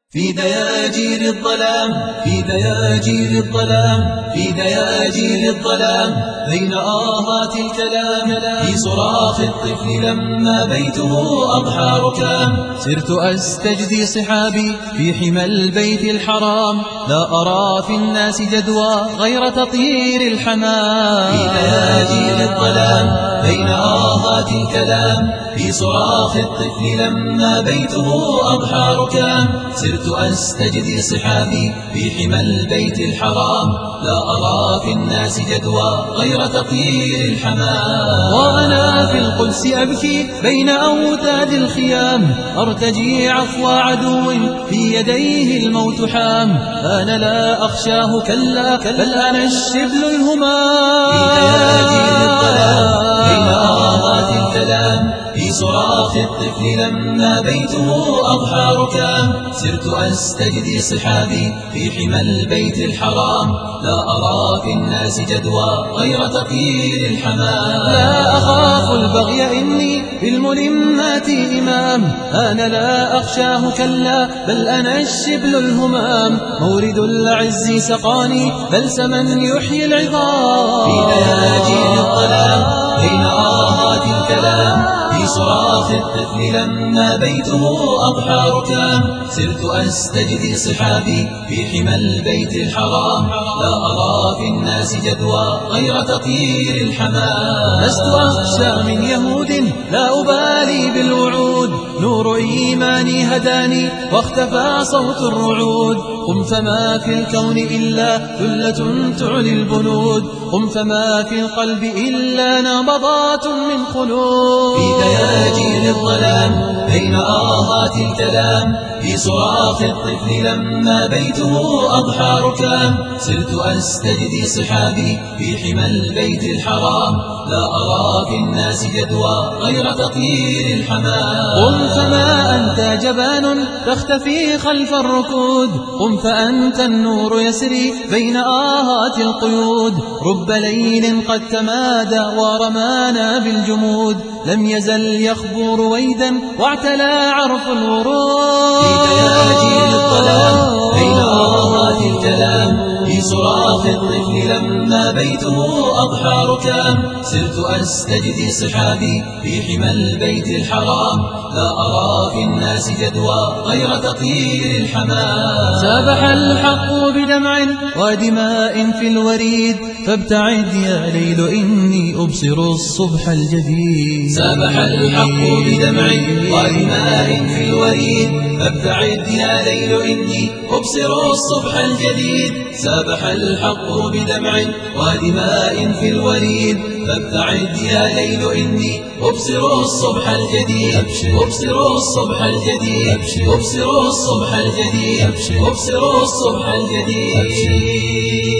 في دياجير الظلام، في دياجير الظلام، في دياجير الظلام، بين آهات الكلام، في صراخ الطفل لما بيته أضحى ركام. سرت أستجدي صحابي في حمى البيت الحرام، لا أرى في الناس جدوى غير تطير الحمام. في دياجير الظلام، بين آهات الكلام، في صراخ الطفل لما بيته أضحى ركام. سرت أستجدي صحابي في حمى البيت الحرام، لا أرى في الناس جدوى غير تطير الحمام. وأنا في القدس أبكي بين أوتاد الخيام، أرتجي عفو عدو في يديه الموت حام. أنا لا أخشاه كلا، بل أنا الشبل الهمام. في دياجير الظلام، بين آهات الكلام، في صراخ الطفل لما بيته أضحى ركام. سرت أستجدي صحابي في حمى البيت الحرام، لا أرى في الناس جدوى غير تطير الحمام. لا أخاف البغي إني بالملمات إمام، أنا لا أخشاه كلا، بل أنا الشبل الهمام. مورد العز سقاني بلسما يحيي العظام. في دياجير الظلام، بين آهات الكلام، في صراخ الطفل لما بيته أضحى ركام. سرت أستجدي صحابي في حمى البيت الحرام، لا أرى في الناس جدوى غير تطير الحمام. لست أخشى من يهود، لا أبالي بالوعود، نور إيماني هداني واختفى صوت الرعود. قم فما في الكون إلا ثلة تعلي البنود، قم فما في القلب إلا نبضات من خلود. في دياجير الظلام، بين آهات الكلام، في صراخ الطفل لما بيته أضحى ركام. سرت أستجدي صحابي في حمى البيت الحرام، لا أرى في الناس جدوى غير تطير الحمام. قم فما أنت جبان تختفي خلف الركود، قم فأنت النور يسري بين آهات القيود. رب ليل قد تمادى ورمانا بالجمود، لم يزل يخبو رويدا واعتلى عرف الورود. في دياجير الظلام، بين آهات الكلام، في صراخ الطفل لما بيته أضحى ركام. سرت أستجدي صحابي في حمى البيت الحرام، لا أرى في الناس جدوى غير تطير الحمام. سابح الحق بدمع ودماء في الوريد، فابتعد يا ليل إني أبصر الصبح الجديد. سابح الحق بدمع ودماء في الوريد، فابتعد يا ليل إني أبصر الصبح الجديد. سابح الحق بدمع ودماء في الوريد، فابتعد يا ليل إني أبصر الصبح الجديد. أبصر الصبح الجديد، أبصر الصبح الجديد، أبصر الصبح الجديد.